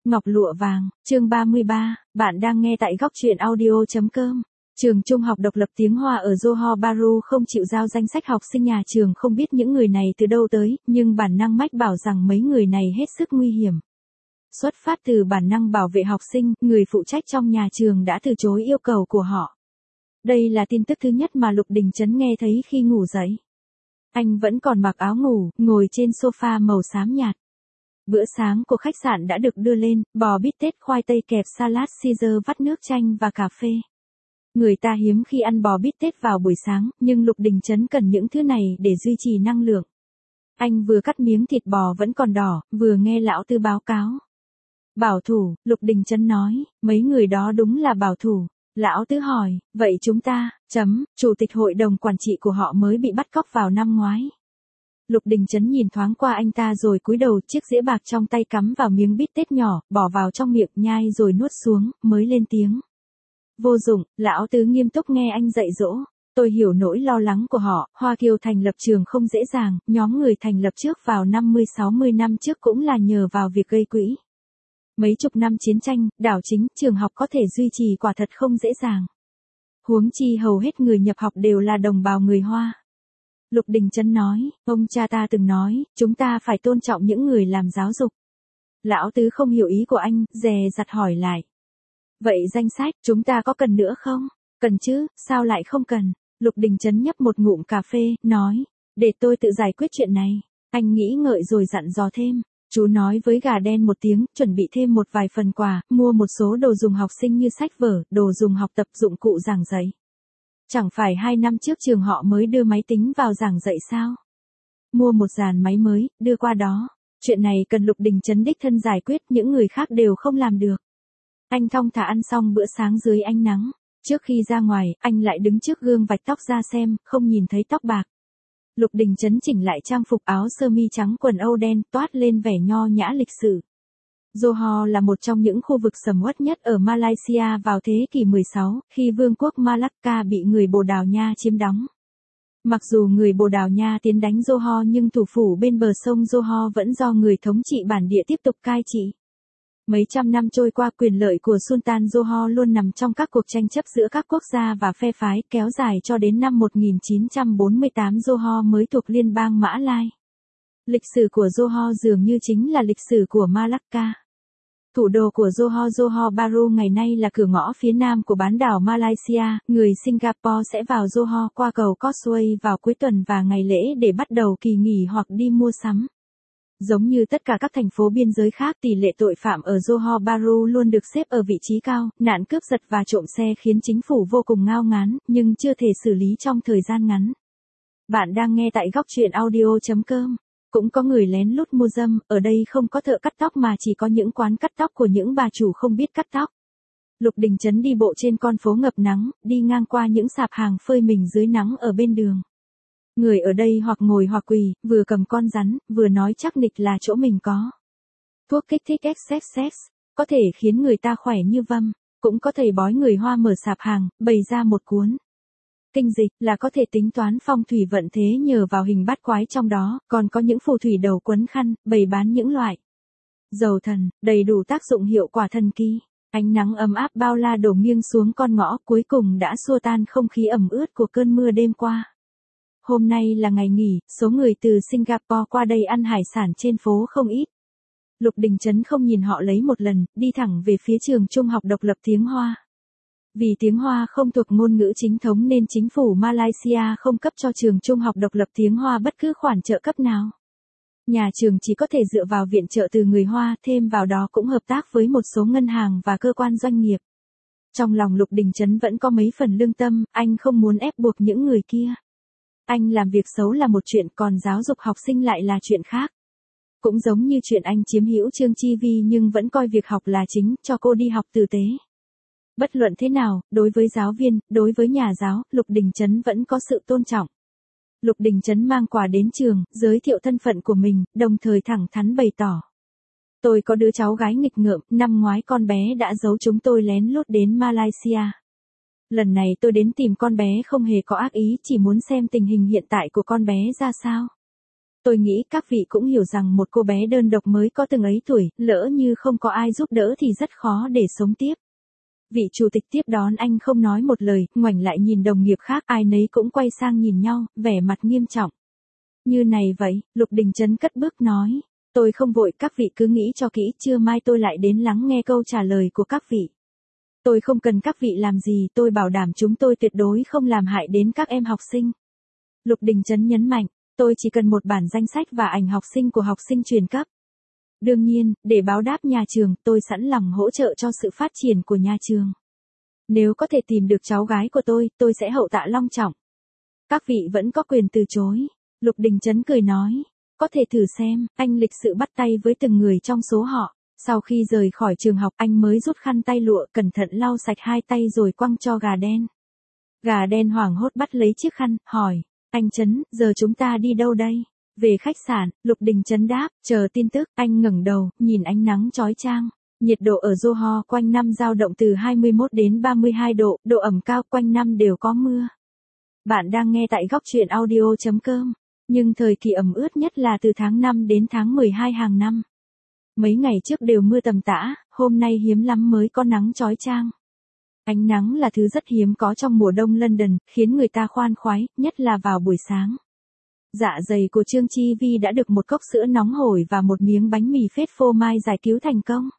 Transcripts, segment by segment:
Ngọc lụa vàng, chương 33, bạn đang nghe tại góc truyện audio.com. Trường trung học độc lập tiếng Hoa ở Johor Bahru không chịu giao danh sách học sinh nhà trường, không biết những người này từ đâu tới, nhưng bản năng mách bảo rằng mấy người này hết sức nguy hiểm. Xuất phát từ bản năng bảo vệ học sinh, người phụ trách trong nhà trường đã từ chối yêu cầu của họ. Đây là tin tức thứ nhất mà Lục Đình Trấn nghe thấy khi ngủ dậy. Anh vẫn còn mặc áo ngủ, ngồi trên sofa màu xám nhạt. Bữa sáng của khách sạn đã được đưa lên, bò bít tết, khoai tây kẹp salad Caesar vắt nước chanh và cà phê. Người ta hiếm khi ăn bò bít tết vào buổi sáng, nhưng Lục Đình Trấn cần những thứ này để duy trì năng lượng. Anh vừa cắt miếng thịt bò vẫn còn đỏ, vừa nghe lão tư báo cáo. Bảo thủ, Lục Đình Trấn nói, mấy người đó đúng là bảo thủ. Lão tứ hỏi, vậy chúng ta, chủ tịch hội đồng quản trị của họ mới bị bắt cóc vào năm ngoái. Lục Đình Trấn nhìn thoáng qua anh ta rồi cúi đầu, chiếc dĩa bạc trong tay cắm vào miếng bít tết nhỏ, bỏ vào trong miệng nhai rồi nuốt xuống, mới lên tiếng. Vô dụng, lão tứ nghiêm túc nghe anh dạy dỗ. Tôi hiểu nỗi lo lắng của họ, Hoa Kiều thành lập trường không dễ dàng, nhóm người thành lập trước vào 50-60 năm trước cũng là nhờ vào việc gây quỹ. Mấy chục năm chiến tranh, đảo chính, trường học có thể duy trì quả thật không dễ dàng. Huống chi hầu hết người nhập học đều là đồng bào người Hoa. Lục Đình Trấn nói, ông cha ta từng nói, chúng ta phải tôn trọng những người làm giáo dục. Lão tứ không hiểu ý của anh, dè dặt hỏi lại. Vậy danh sách, chúng ta có cần nữa không? Cần chứ, sao lại không cần? Lục Đình Trấn nhấp một ngụm cà phê, nói, để tôi tự giải quyết chuyện này. Anh nghĩ ngợi rồi dặn dò thêm. Chú nói với gà đen một tiếng, chuẩn bị thêm một vài phần quà, mua một số đồ dùng học sinh như sách vở, đồ dùng học tập, dụng cụ giảng dạy. Chẳng phải 2 năm trước trường họ mới đưa máy tính vào giảng dạy sao? Mua một dàn máy mới, đưa qua đó. Chuyện này cần Lục Đình Trấn đích thân giải quyết, những người khác đều không làm được. Anh thong thả ăn xong bữa sáng dưới ánh nắng. Trước khi ra ngoài, anh lại đứng trước gương vạch tóc ra xem, không nhìn thấy tóc bạc. Lục Đình Trấn chỉnh lại trang phục, áo sơ mi trắng, quần âu đen, toát lên vẻ nho nhã lịch sự. Johor là một trong những khu vực sầm uất nhất ở Malaysia vào thế kỷ 16, khi vương quốc Malacca bị người Bồ Đào Nha chiếm đóng. Mặc dù người Bồ Đào Nha tiến đánh Johor nhưng thủ phủ bên bờ sông Johor vẫn do người thống trị bản địa tiếp tục cai trị. Mấy trăm năm trôi qua, quyền lợi của Sultan Johor luôn nằm trong các cuộc tranh chấp giữa các quốc gia và phe phái, kéo dài cho đến năm 1948 Johor mới thuộc liên bang Mã Lai. Lịch sử của Johor dường như chính là lịch sử của Malacca. Thủ đô của Johor Bahru ngày nay là cửa ngõ phía nam của bán đảo Malaysia. Người Singapore sẽ vào Johor qua cầu Causeway vào cuối tuần và ngày lễ để bắt đầu kỳ nghỉ hoặc đi mua sắm. Giống như tất cả các thành phố biên giới khác, tỷ lệ tội phạm ở Johor Bahru luôn được xếp ở vị trí cao, nạn cướp giật và trộm xe khiến chính phủ vô cùng ngao ngán, nhưng chưa thể xử lý trong thời gian ngắn. Bạn đang nghe tại góc truyện audio.com. Cũng có người lén lút mua dâm, ở đây không có thợ cắt tóc mà chỉ có những quán cắt tóc của những bà chủ không biết cắt tóc. Lục Đình Trấn đi bộ trên con phố ngập nắng, đi ngang qua những sạp hàng phơi mình dưới nắng ở bên đường. Người ở đây hoặc ngồi hoặc quỳ, vừa cầm con rắn, vừa nói chắc nịch là chỗ mình có. Thuốc kích thích XXX, có thể khiến người ta khỏe như vâm, cũng có thầy bói người Hoa mở sạp hàng, bày ra một cuốn kinh dịch là có thể tính toán phong thủy vận thế nhờ vào hình bát quái trong đó, còn có những phù thủy đầu quấn khăn, bày bán những loại dầu thần, đầy đủ tác dụng hiệu quả thần kỳ. Ánh nắng ấm áp bao la đổ nghiêng xuống con ngõ, cuối cùng đã xua tan không khí ẩm ướt của cơn mưa đêm qua. Hôm nay là ngày nghỉ, số người từ Singapore qua đây ăn hải sản trên phố không ít. Lục Đình Trấn không nhìn họ lấy một lần, đi thẳng về phía trường trung học độc lập tiếng Hoa. Vì tiếng Hoa không thuộc ngôn ngữ chính thống nên chính phủ Malaysia không cấp cho trường trung học độc lập tiếng Hoa bất cứ khoản trợ cấp nào. Nhà trường chỉ có thể dựa vào viện trợ từ người Hoa, thêm vào đó cũng hợp tác với một số ngân hàng và cơ quan doanh nghiệp. Trong lòng Lục Đình Trấn vẫn có mấy phần lương tâm, anh không muốn ép buộc những người kia. Anh làm việc xấu là một chuyện, còn giáo dục học sinh lại là chuyện khác. Cũng giống như chuyện anh chiếm hữu Trương Chi Vi nhưng vẫn coi việc học là chính, cho cô đi học tử tế. Bất luận thế nào, đối với giáo viên, đối với nhà giáo, Lục Đình Trấn vẫn có sự tôn trọng. Lục Đình Trấn mang quà đến trường, giới thiệu thân phận của mình, đồng thời thẳng thắn bày tỏ. Tôi có đứa cháu gái nghịch ngợm, năm ngoái con bé đã giấu chúng tôi lén lút đến Malaysia. Lần này tôi đến tìm con bé không hề có ác ý, chỉ muốn xem tình hình hiện tại của con bé ra sao. Tôi nghĩ các vị cũng hiểu rằng một cô bé đơn độc mới có từng ấy tuổi, lỡ như không có ai giúp đỡ thì rất khó để sống tiếp. Vị chủ tịch tiếp đón anh không nói một lời, ngoảnh lại nhìn đồng nghiệp khác, ai nấy cũng quay sang nhìn nhau, vẻ mặt nghiêm trọng. Như này vậy, Lục Đình Trấn cất bước nói. Tôi không vội, các vị cứ nghĩ cho kỹ, trưa mai tôi lại đến lắng nghe câu trả lời của các vị. Tôi không cần các vị làm gì, tôi bảo đảm chúng tôi tuyệt đối không làm hại đến các em học sinh. Lục Đình Trấn nhấn mạnh, tôi chỉ cần một bản danh sách và ảnh học sinh của học sinh truyền cấp. Đương nhiên, để báo đáp nhà trường, tôi sẵn lòng hỗ trợ cho sự phát triển của nhà trường. Nếu có thể tìm được cháu gái của tôi sẽ hậu tạ long trọng. Các vị vẫn có quyền từ chối. Lục Đình Trấn cười nói, có thể thử xem, anh lịch sự bắt tay với từng người trong số họ. Sau khi rời khỏi trường học, anh mới rút khăn tay lụa, cẩn thận lau sạch hai tay rồi quăng cho gà đen. Gà đen hoảng hốt bắt lấy chiếc khăn, hỏi, anh Trấn, giờ chúng ta đi đâu đây? Về khách sạn, Lục Đình Trấn đáp, chờ tin tức. Anh ngẩng đầu, nhìn ánh nắng chói chang. Nhiệt độ ở Johor quanh năm dao động từ 21 đến 32 độ, độ ẩm cao, quanh năm đều có mưa. Bạn đang nghe tại góc truyện audio.com. Nhưng thời kỳ ẩm ướt nhất là từ tháng 5 đến tháng 12 hàng năm. Mấy ngày trước đều mưa tầm tã, hôm nay hiếm lắm mới có nắng chói chang. Ánh nắng là thứ rất hiếm có trong mùa đông London, khiến người ta khoan khoái, nhất là vào buổi sáng. Dạ dày của Trương Chi Vi đã được một cốc sữa nóng hổi và một miếng bánh mì phết phô mai giải cứu thành công.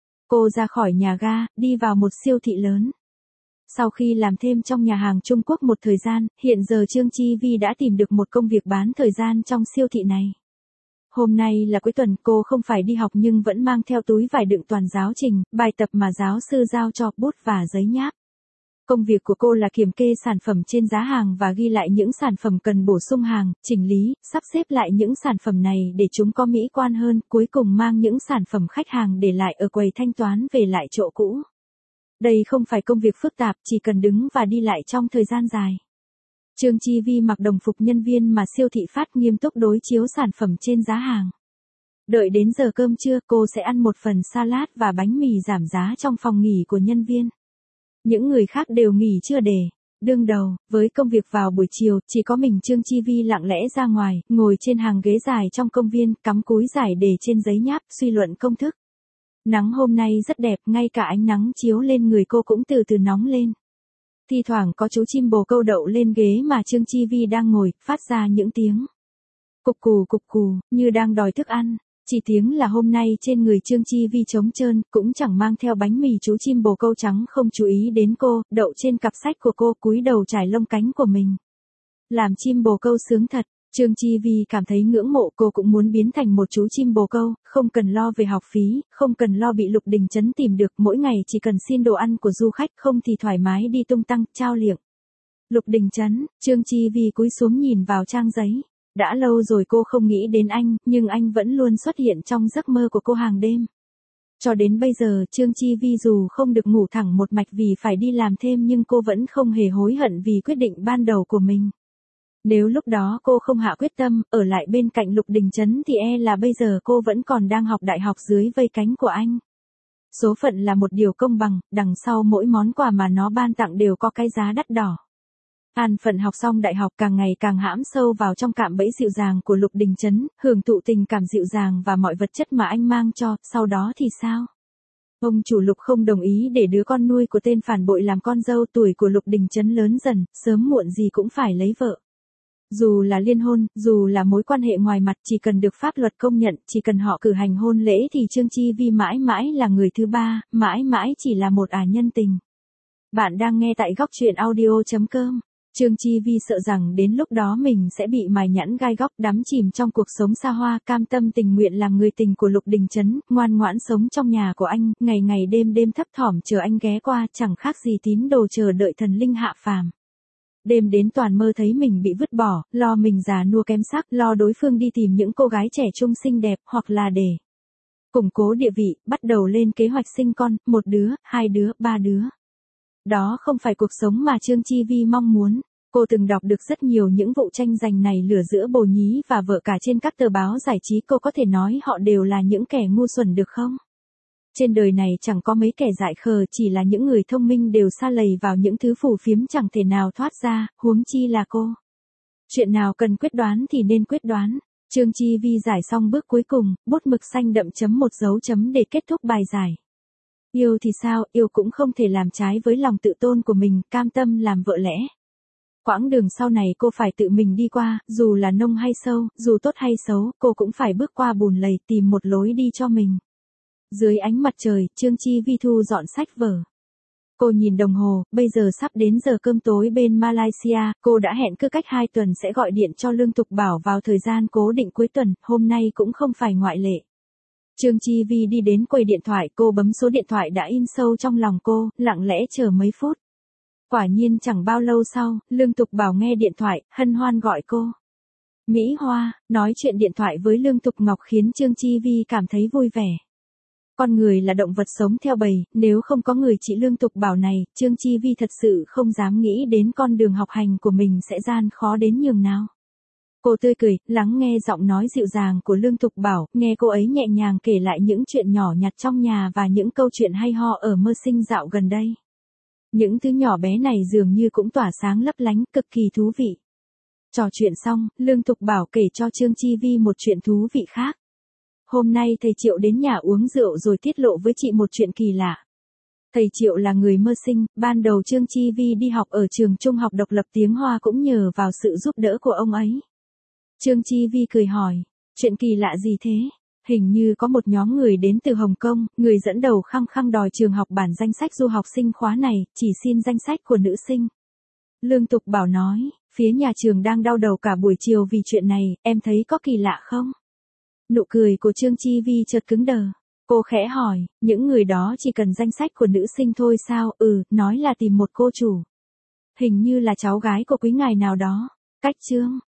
Cô ra khỏi nhà ga, đi vào một siêu thị lớn. Sau khi làm thêm trong nhà hàng Trung Quốc một thời gian, hiện giờ Trương Chi Vi đã tìm được một công việc bán thời gian trong siêu thị này. Hôm nay là cuối tuần, cô không phải đi học nhưng vẫn mang theo túi vải đựng toàn giáo trình, bài tập mà giáo sư giao cho, bút và giấy nháp. Công việc của cô là kiểm kê sản phẩm trên giá hàng và ghi lại những sản phẩm cần bổ sung hàng, chỉnh lý, sắp xếp lại những sản phẩm này để chúng có mỹ quan hơn, cuối cùng mang những sản phẩm khách hàng để lại ở quầy thanh toán về lại chỗ cũ. Đây không phải công việc phức tạp, chỉ cần đứng và đi lại trong thời gian dài. Trương Chi Vi mặc đồng phục nhân viên mà siêu thị phát, nghiêm túc đối chiếu sản phẩm trên giá hàng. Đợi đến giờ cơm trưa, cô sẽ ăn một phần salad và bánh mì giảm giá trong phòng nghỉ của nhân viên. Những người khác đều nghỉ trưa để đương đầu với công việc vào buổi chiều, chỉ có mình Trương Chi Vi lặng lẽ ra ngoài, ngồi trên hàng ghế dài trong công viên, cắm cúi giải đề trên giấy nháp, suy luận công thức. Nắng hôm nay rất đẹp, ngay cả ánh nắng chiếu lên người cô cũng từ từ nóng lên. Thi thoảng có chú chim bồ câu đậu lên ghế mà Trương Chi Vi đang ngồi, phát ra những tiếng cục cù, như đang đòi thức ăn. Chỉ tiếng là hôm nay trên người Trương Chi Vi trống trơn, cũng chẳng mang theo bánh mì, chú chim bồ câu trắng không chú ý đến cô, đậu trên cặp sách của cô, cúi đầu trải lông cánh của mình. Làm chim bồ câu sướng thật. Trương Chi Vi cảm thấy ngưỡng mộ, cô cũng muốn biến thành một chú chim bồ câu, không cần lo về học phí, không cần lo bị Lục Đình Trấn tìm được, mỗi ngày chỉ cần xin đồ ăn của du khách, không thì thoải mái đi tung tăng, trao liệng. Lục Đình Trấn, Trương Chi Vi cúi xuống nhìn vào trang giấy. Đã lâu rồi cô không nghĩ đến anh, nhưng anh vẫn luôn xuất hiện trong giấc mơ của cô hàng đêm. Cho đến bây giờ, Trương Chi Vi dù không được ngủ thẳng một mạch vì phải đi làm thêm nhưng cô vẫn không hề hối hận vì quyết định ban đầu của mình. Nếu lúc đó cô không hạ quyết tâm, ở lại bên cạnh Lục Đình Trấn thì là bây giờ cô vẫn còn đang học đại học dưới vây cánh của anh. Số phận là một điều công bằng, đằng sau mỗi món quà mà nó ban tặng đều có cái giá đắt đỏ. An phận học xong đại học càng ngày càng hãm sâu vào trong cạm bẫy dịu dàng của Lục Đình Trấn, hưởng thụ tình cảm dịu dàng và mọi vật chất mà anh mang cho, sau đó thì sao? Ông chủ Lục không đồng ý để đứa con nuôi của tên phản bội làm con dâu, tuổi của Lục Đình Trấn lớn dần, sớm muộn gì cũng phải lấy vợ. Dù là liên hôn, dù là mối quan hệ ngoài mặt, chỉ cần được pháp luật công nhận, chỉ cần họ cử hành hôn lễ thì Trương Chi Vi mãi mãi là người thứ ba, mãi mãi chỉ là một nhân tình. Bạn đang nghe tại góc truyện audio.com. Trương Chi Vi sợ rằng đến lúc đó mình sẽ bị mài nhẵn gai góc, đắm chìm trong cuộc sống xa hoa, cam tâm tình nguyện làm người tình của Lục Đình Trấn, ngoan ngoãn sống trong nhà của anh, ngày ngày đêm đêm thấp thỏm chờ anh ghé qua, chẳng khác gì tín đồ chờ đợi thần linh hạ phàm. Đêm đến toàn mơ thấy mình bị vứt bỏ, lo mình già nua kém sắc, lo đối phương đi tìm những cô gái trẻ trung xinh đẹp, hoặc là để củng cố địa vị, bắt đầu lên kế hoạch sinh con, 1 đứa, 2 đứa, 3 đứa. Đó không phải cuộc sống mà Trương Chi Vi mong muốn. Cô từng đọc được rất nhiều những vụ tranh giành này lửa giữa bồ nhí và vợ cả trên các tờ báo giải trí, cô có thể nói họ đều là những kẻ ngu xuẩn được không? Trên đời này chẳng có mấy kẻ dại khờ, chỉ là những người thông minh đều sa lầy vào những thứ phù phiếm chẳng thể nào thoát ra, huống chi là cô. Chuyện nào cần quyết đoán thì nên quyết đoán. Trương Chi Vi giải xong bước cuối cùng, bút mực xanh đậm chấm một dấu chấm để kết thúc bài giải. Yêu thì sao, yêu cũng không thể làm trái với lòng tự tôn của mình, cam tâm làm vợ lẽ. Quãng đường sau này cô phải tự mình đi qua, dù là nông hay sâu, dù tốt hay xấu, cô cũng phải bước qua bùn lầy tìm một lối đi cho mình. Dưới ánh mặt trời, Trương Chi Vi thu dọn sách vở. Cô nhìn đồng hồ, bây giờ sắp đến giờ cơm tối bên Malaysia, cô đã hẹn cứ cách 2 tuần sẽ gọi điện cho Lương Tục Bảo vào thời gian cố định cuối tuần, hôm nay cũng không phải ngoại lệ. Trương Chi Vi đi đến quầy điện thoại, cô bấm số điện thoại đã in sâu trong lòng cô, lặng lẽ chờ mấy phút. Quả nhiên chẳng bao lâu sau, Lương Tục Bảo nghe điện thoại, hân hoan gọi cô. Mỹ Hoa, nói chuyện điện thoại với Lương Tục Ngọc khiến Trương Chi Vi cảm thấy vui vẻ. Con người là động vật sống theo bầy, nếu không có người chị Lương Tục Bảo này, Trương Chi Vi thật sự không dám nghĩ đến con đường học hành của mình sẽ gian khó đến nhường nào. Cô tươi cười, lắng nghe giọng nói dịu dàng của Lương Tục Bảo, nghe cô ấy nhẹ nhàng kể lại những chuyện nhỏ nhặt trong nhà và những câu chuyện hay ho ở Mơ Sinh dạo gần đây. Những thứ nhỏ bé này dường như cũng tỏa sáng lấp lánh, cực kỳ thú vị. Trò chuyện xong, Lương Tục Bảo kể cho Trương Chi Vi một chuyện thú vị khác. Hôm nay thầy Triệu đến nhà uống rượu rồi tiết lộ với chị một chuyện kỳ lạ. Thầy Triệu là người Mơ Sinh, ban đầu Trương Chi Vi đi học ở trường trung học độc lập tiếng Hoa cũng nhờ vào sự giúp đỡ của ông ấy. Trương Chi Vi cười hỏi, chuyện kỳ lạ gì thế? Hình như có một nhóm người đến từ Hồng Kông, người dẫn đầu khăng khăng đòi trường học bản danh sách du học sinh khóa này, chỉ xin danh sách của nữ sinh. Lương Tục Bảo nói, phía nhà trường đang đau đầu cả buổi chiều vì chuyện này, em thấy có kỳ lạ không? Nụ cười của Trương Chi Vi chợt cứng đờ. Cô khẽ hỏi, những người đó chỉ cần danh sách của nữ sinh thôi sao? Nói là tìm một cô chủ. Hình như là cháu gái của quý ngài nào đó. Cách Trương